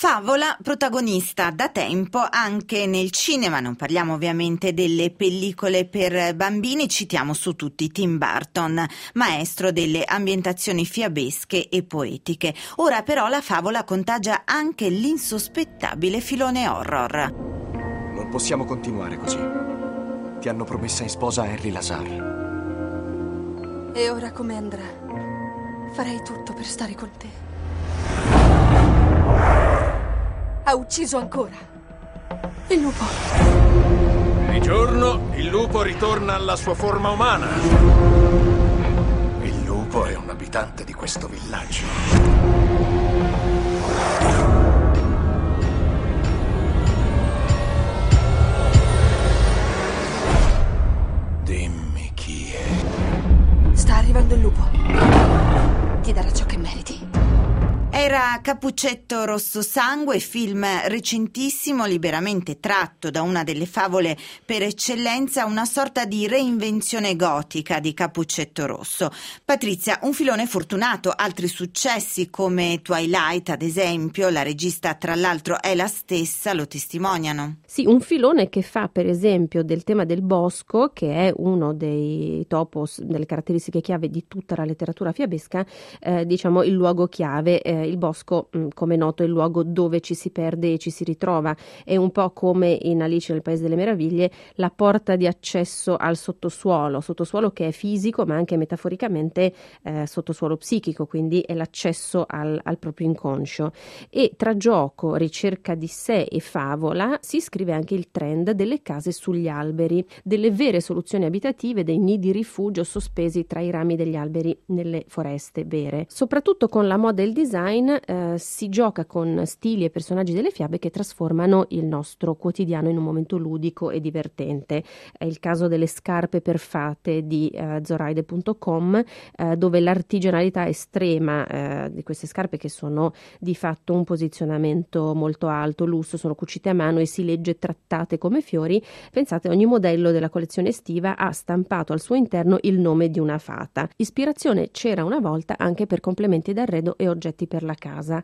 favola protagonista da tempo anche nel cinema, non parliamo ovviamente delle pellicole per bambini, citiamo su tutti Tim Burton, maestro delle ambientazioni fiabesche e poetiche. Ora però la favola contagia anche l'insospettabile filone horror. Non possiamo continuare così. Ti hanno promessa in sposa Henry Lazar. E ora come andrà? Farei tutto per stare con te. Ha ucciso ancora il lupo. Di giorno il lupo ritorna alla sua forma umana. Il lupo è un abitante di questo villaggio. Dimmi chi è. Sta arrivando il lupo. Ti darà ciò che meriti. Era Cappuccetto Rosso Sangue, film recentissimo, liberamente tratto da una delle favole per eccellenza, una sorta di reinvenzione gotica di Cappuccetto Rosso. Patrizia, un filone fortunato, altri successi come Twilight ad esempio, la regista tra l'altro è la stessa, lo testimoniano. Sì, un filone che fa per esempio del tema del bosco, che è uno dei topos, delle caratteristiche chiave di tutta la letteratura fiabesca, diciamo il luogo chiave. Il bosco, come è noto, è il luogo dove ci si perde e ci si ritrova. È un po' come in Alice nel Paese delle Meraviglie, la porta di accesso al sottosuolo che è fisico ma anche metaforicamente sottosuolo psichico, quindi è l'accesso al proprio inconscio. E tra gioco, ricerca di sé e favola si scrive anche il trend delle case sugli alberi, delle vere soluzioni abitative, dei nidi rifugio sospesi tra i rami degli alberi nelle foreste vere. Soprattutto con la moda e il design si gioca con stili e personaggi delle fiabe che trasformano il nostro quotidiano in un momento ludico e divertente. È il caso delle scarpe perfate di Zoraide.com, dove l'artigianalità estrema di queste scarpe, che sono di fatto un posizionamento molto alto, lusso, sono cucite a mano e si legge trattate come fiori. Pensate, ogni modello della collezione estiva ha stampato al suo interno il nome di una fata. Ispirazione c'era una volta anche per complementi d'arredo e oggetti per la casa.